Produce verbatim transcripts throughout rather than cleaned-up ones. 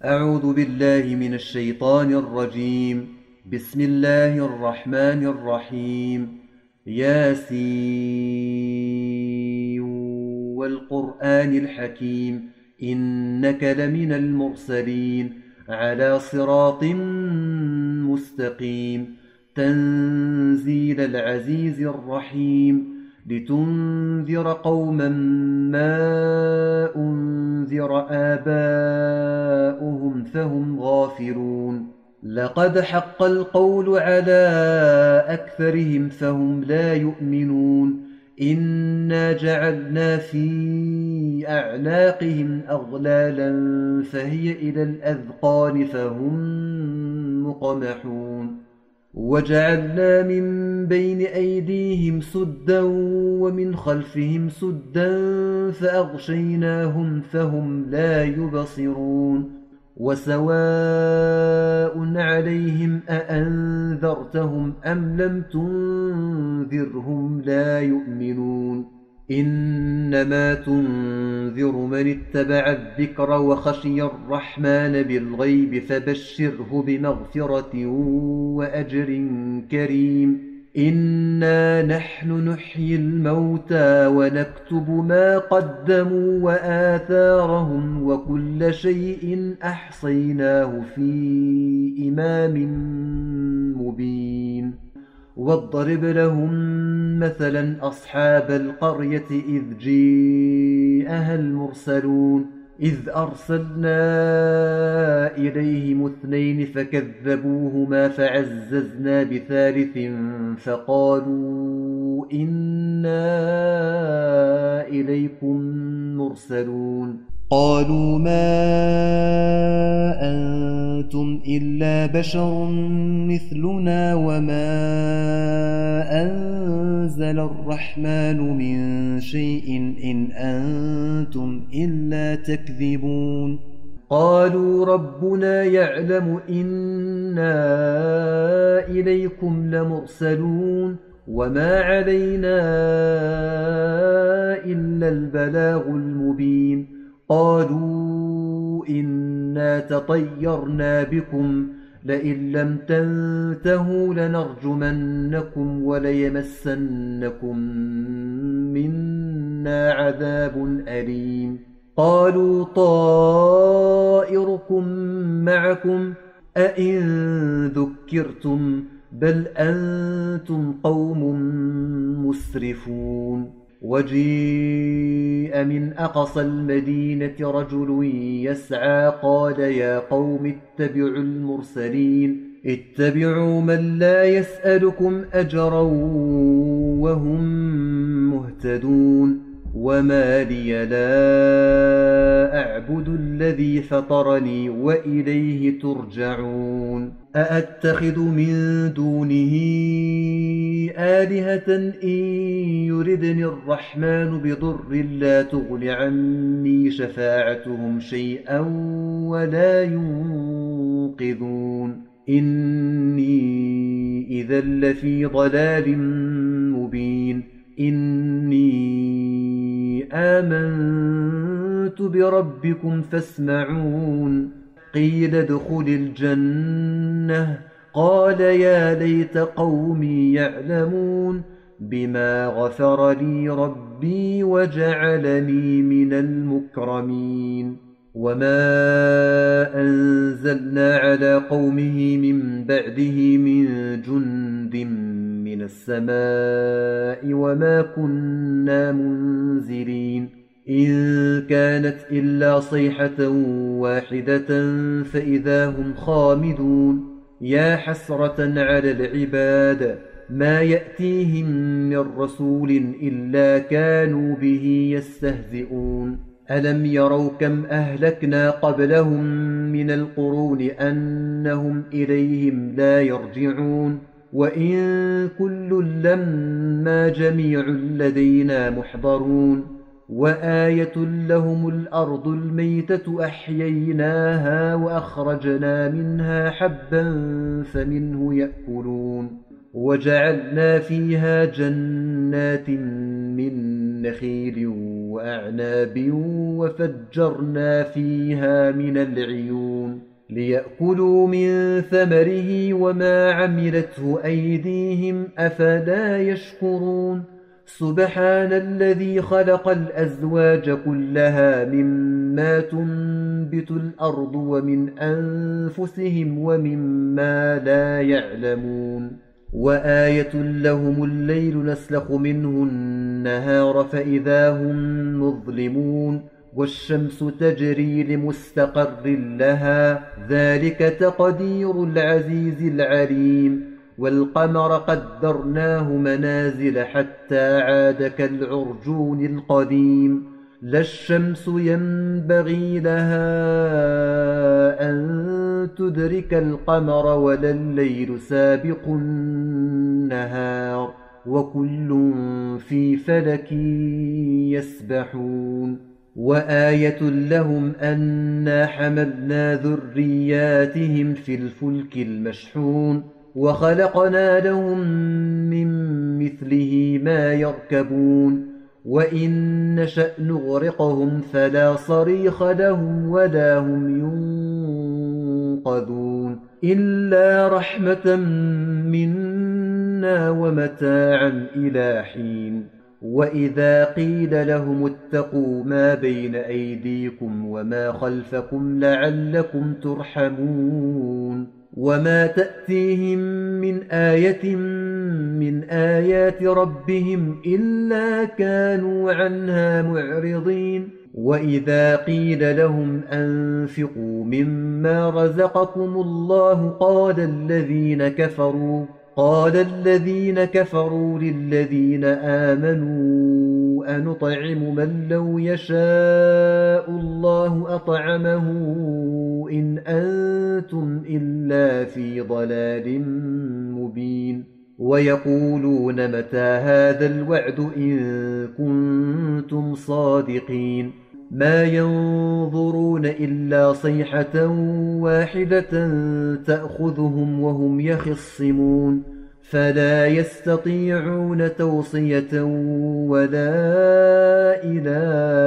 أعوذ بالله من الشيطان الرجيم. بسم الله الرحمن الرحيم. ياسين والقرآن الحكيم إنك لمن المرسلين على صراط مستقيم تنزيل العزيز الرحيم لتنذر قوما ما أنذر آباؤهم فهم غافلون. لقد حق القول على أكثرهم فهم لا يؤمنون. إنا جعلنا في أعناقهم أغلالا فهي إلى الأذقان فهم مقمحون. وجعلنا من بين أيديهم سدا ومن خلفهم سدا فأغشيناهم فهم لا يبصرون. وسواء عليهم أأنذرتهم أم لم تنذرهم لا يؤمنون. إنما تنذر من اتبع الذكر وخشي الرحمن بالغيب فبشره بمغفرة وأجر كريم. إنا نحن نحيي الموتى ونكتب ما قدموا وآثارهم وكل شيء أحصيناه في إمام مبين. واضرب لهم مثلا أصحاب القرية إذ جاءها المرسلون إذ أرسلنا إليهم اثنين فكذبوهما فعززنا بثالث فقالوا إنا إليكم مرسلون. قالوا ما أنتم إلا بشر مثلنا وما أنزل الرحمن من شيء إن أنتم إلا تكذبون. قالوا ربنا يعلم إنا إليكم لمرسلون وما علينا إلا البلاغ المبين. قالوا إنا تطيرنا بكم لئن لم تنتهوا لنرجمنكم وليمسنكم منا عذاب أليم. قالوا طائركم معكم أئن ذكرتم بل أنتم قوم مسرفون. وجيء من أقصى المدينة رجل يسعى قال يا قوم اتبعوا المرسلين اتبعوا من لا يسألكم أجرا وهم مهتدون. وما لي لا أعبد الذي فطرني وإليه ترجعون. أأتخذ من دونه آلهة إن يردني الرحمن بضر لا تغن عني شفاعتهم شيئا ولا ينقذون. إني إذا لفي ضلال مبين. إني آمنت بربكم فاسمعون. قيل ادخل الجنة قال يا ليت قومي يعلمون بما غفر لي ربي وجعلني من المكرمين. وما أنزلنا على قومه من بعده من جند من السماء وما كنا منزلين. إن كانت إلا صيحة واحدة فإذا هم خامدون. يا حسرة على العباد ما يأتيهم من رسول إلا كانوا به يستهزئون. ألم يروا كم أهلكنا قبلهم من القرون أنهم إليهم لا يرجعون. وإن كل لما جميع لدينا محضرون. وآية لهم الأرض الميتة أحييناها وأخرجنا منها حبا فمنه يأكلون. وجعلنا فيها جنات من نخيل وأعناب وفجرنا فيها من العيون ليأكلوا من ثمره وما عملته أيديهم أفلا يشكرون سبحان الذي خلق الأزواج كلها مما تنبت الأرض ومن أنفسهم ومما لا يعلمون وآية لهم الليل نسلخ منه النهار فإذا هم مظلمون والشمس تجري لمستقر لها ذلك تقدير العزيز العليم والقمر قدرناه منازل حتى عاد كالعرجون القديم لا الشمس ينبغي لها أن تدرك القمر ولا الليل سابق النهار وكل في فلك يسبحون وآية لهم أنا حملنا ذرياتهم في الفلك المشحون وخلقنا لهم من مثله ما يركبون وإن نشأ نغرقهم فلا صريخ لهم ولا هم ينقذون إلا رحمة منا ومتاعا إلى حين وإذا قيل لهم اتقوا ما بين أيديكم وما خلفكم لعلكم ترحمون وما تأتيهم من آية من آيات ربهم إلا كانوا عنها معرضين وإذا قيل لهم أنفقوا مما رزقكم الله قال الذين كفروا قال الذين كفروا للذين آمنوا أنطعم من لو يشاء الله أطعمه إن أنتم إلا في ضلال مبين ويقولون متى هذا الوعد إن كنتم صادقين ما ينظرون إلا صيحة واحدة تأخذهم وهم يخصمون فلا يستطيعون توصية ولا إلى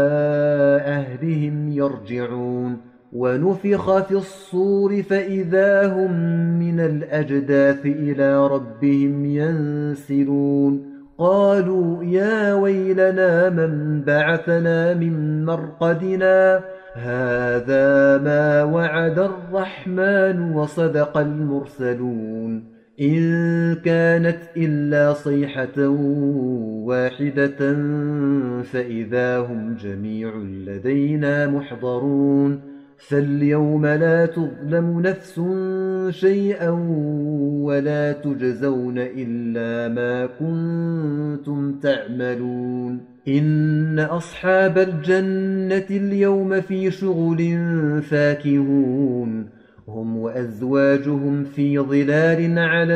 أهلهم يرجعون ونفخ في الصور فإذا هم من الأجداث إلى ربهم ينسلون قالوا يا ويلنا من بعثنا من مرقدنا هذا ما وعد الرحمن وصدق المرسلون إن كانت إلا صيحة واحدة فإذا هم جميع لدينا محضرون فاليوم لا تظلم نفس شيئا ولا تجزون إلا ما كنتم تعملون إن أصحاب الجنة اليوم في شغل فاكهون هم وأزواجهم في ظلال على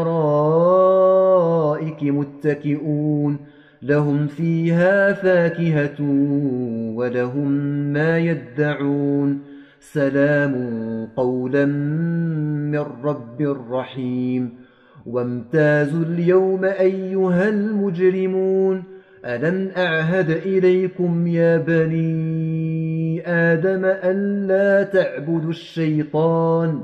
الأرائك متكئون لهم فيها فاكهة ولهم ما يدعون سلام قولا من رب رحيم وامتازوا اليوم أيها المجرمون ألم أعهد إليكم يا بني آدم ألا تعبدوا الشيطان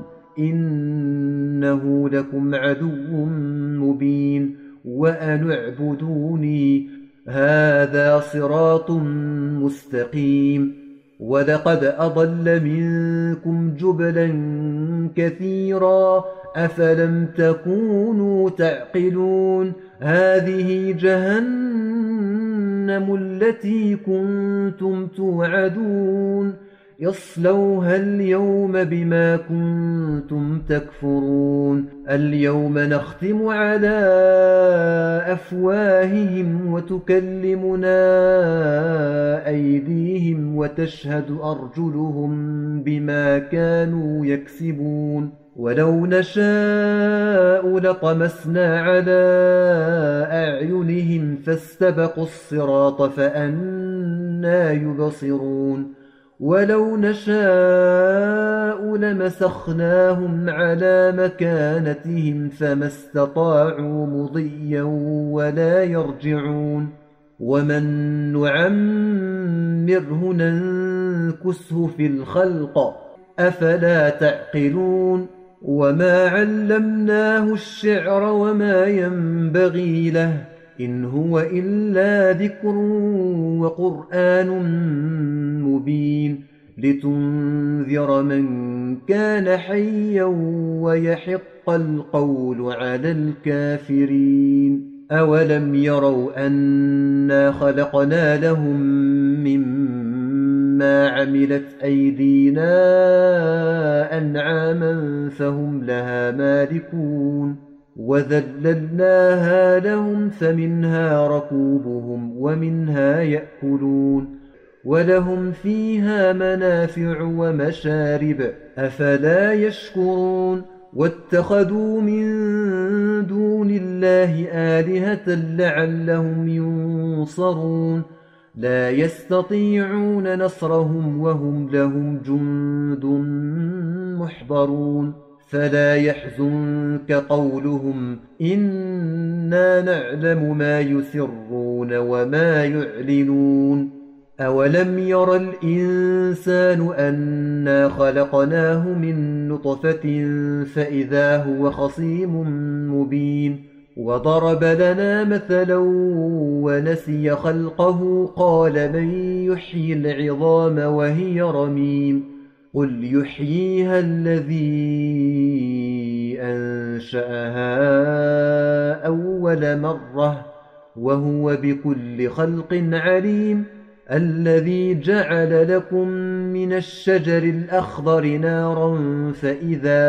إنه لكم عدو مبين وأن اعبدوني هذا صراط مستقيم ولقد أضل منكم جبلا كثيرا أفلم تكونوا تعقلون هذه جهنم التي كنتم توعدون اصلوها اليوم بما كنتم تكفرون اليوم نختم على أفواههم وتكلمنا أيديهم وتشهد أرجلهم بما كانوا يكسبون ولو نشاء لطمسنا على أعينهم فاستبقوا الصراط فأنى يبصرون ولو نشاء لمسخناهم على مكانتهم فما استطاعوا مضيا ولا يرجعون ومن نعمره ننكسه في الخلق أفلا تعقلون وما علمناه الشعر وما ينبغي له إن هو إلا ذكر وقرآن مبين لتنذر من كان حيا ويحق القول على الكافرين أولم يروا أنا خلقنا لهم مما عملت أيدينا أنعاما فهم لها مالكون وذللناها لهم فمنها ركوبهم ومنها يأكلون ولهم فيها منافع ومشارب أفلا يشكرون واتخذوا من دون الله آلهة لعلهم ينصرون لا يستطيعون نصرهم وهم لهم جند محضرون فلا يحزنك قولهم إنا نعلم ما يسرون وما يعلنون أولم ير الإنسان أنا خلقناه من نطفة فإذا هو خصيم مبين وضرب لنا مثلا ونسي خلقه قال من يحيي العظام وهي رميم قل يحييها الذي أنشأها أول مرة وهو بكل خلق عليم الذي جعل لكم من الشجر الأخضر نارا فإذا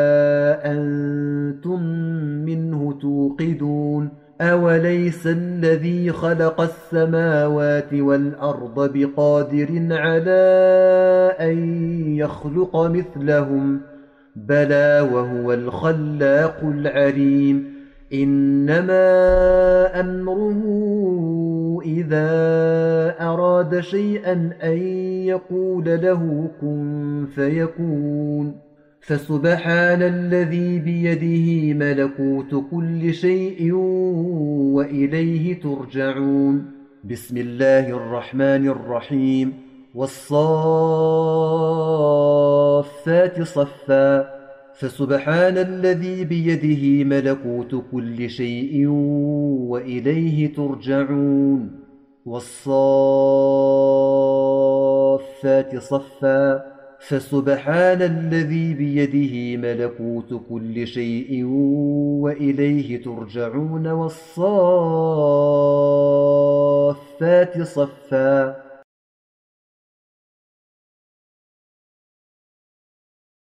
أنتم منه توقدون أوليس الذي خلق السماوات والأرض بقادر على أن يخلق مثلهم بلى وهو الخلاق العليم إنما أمره إذا أراد شيئا أن يقول له كن فيكون فسبحان الذي بيده ملكوت كل شيء وإليه ترجعون بسم الله الرحمن الرحيم والصافات صفا فسبحان الذي بيده ملكوت كل شيء وإليه ترجعون والصافات صفا فسبحان الذي بيده ملكوت كل شيء وإليه ترجعون والصافات صفا